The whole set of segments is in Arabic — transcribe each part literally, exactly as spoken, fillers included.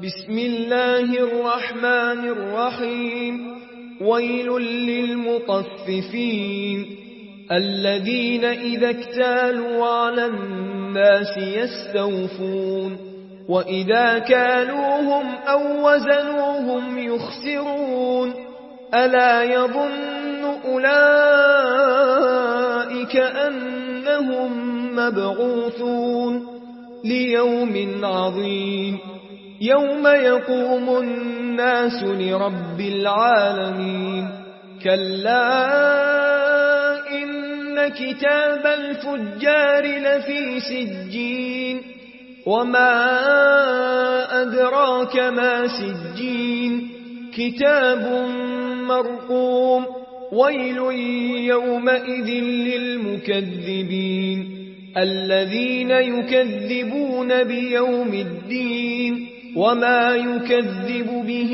بسم الله الرحمن الرحيم ويل للمطففين الذين إذا اكتالوا على الناس يستوفون وإذا كالوهم أو وزنوهم يخسرون ألا يظن أولئك أنهم مبعوثون ليوم عظيم يوم يقوم الناس لرب العالمين كلا إن كتاب الفجار لفي سجين وما أدراك ما سجين كتاب مرقوم ويل يومئذ للمكذبين الذين يكذبون بيوم الدين وما يكذب به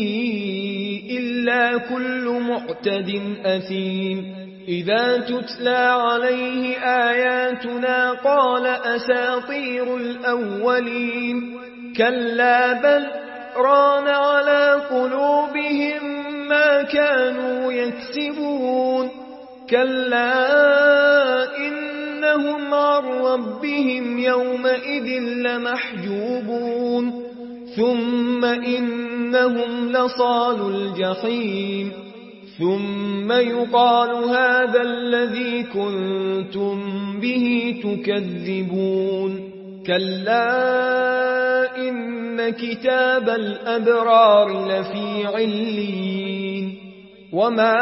إلا كل معتد أثيم إذا تتلى عليه آياتنا قال أساطير الأولين كلا بل ران على قلوبهم ما كانوا يكسبون كلا إنهم عن ربهم يومئذ لمحجوبون ثم إنهم لصال الجحيم ثم يقال هذا الذي كنتم به تكذبون كلا إن كتاب الأبرار لفي عليين وما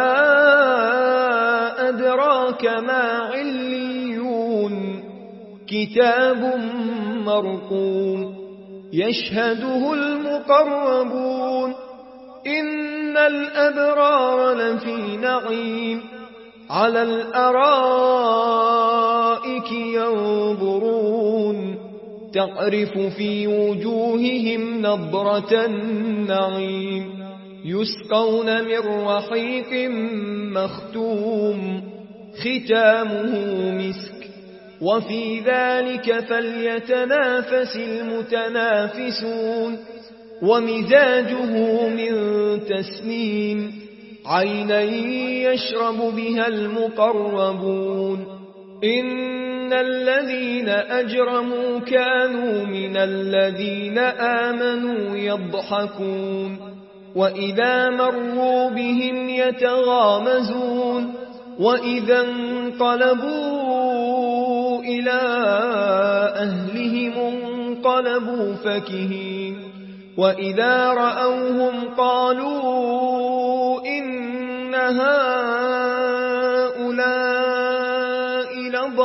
أدراك ما عليون كتاب مرقوم يشهده المقربون إن الأبرار لفي نعيم على الأرائك ينظرون تعرف في وجوههم نضرة النعيم يسقون من رحيق مختوم ختامه مسك وفي ذلك فليتنافس المتنافسون ومزاجه من تسنيم عينا يشرب بها المقربون إن الذين أجرموا كانوا من الذين آمنوا يضحكون وإذا مروا بهم يتغامزون وإذا انقلبوا إلى أهلهم انقلبوا فكهين وإذا رأوهم قالوا إن هؤلاء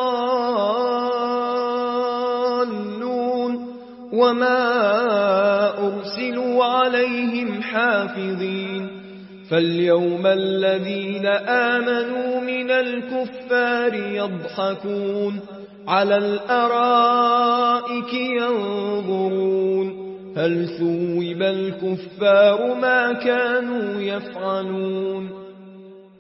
لضالون وما أرسلوا عليهم حافظين فاليوم الذين آمنوا من الكفار يضحكون على الأرائك ينظرون هل ثوب الكفار ما كانوا يفعلون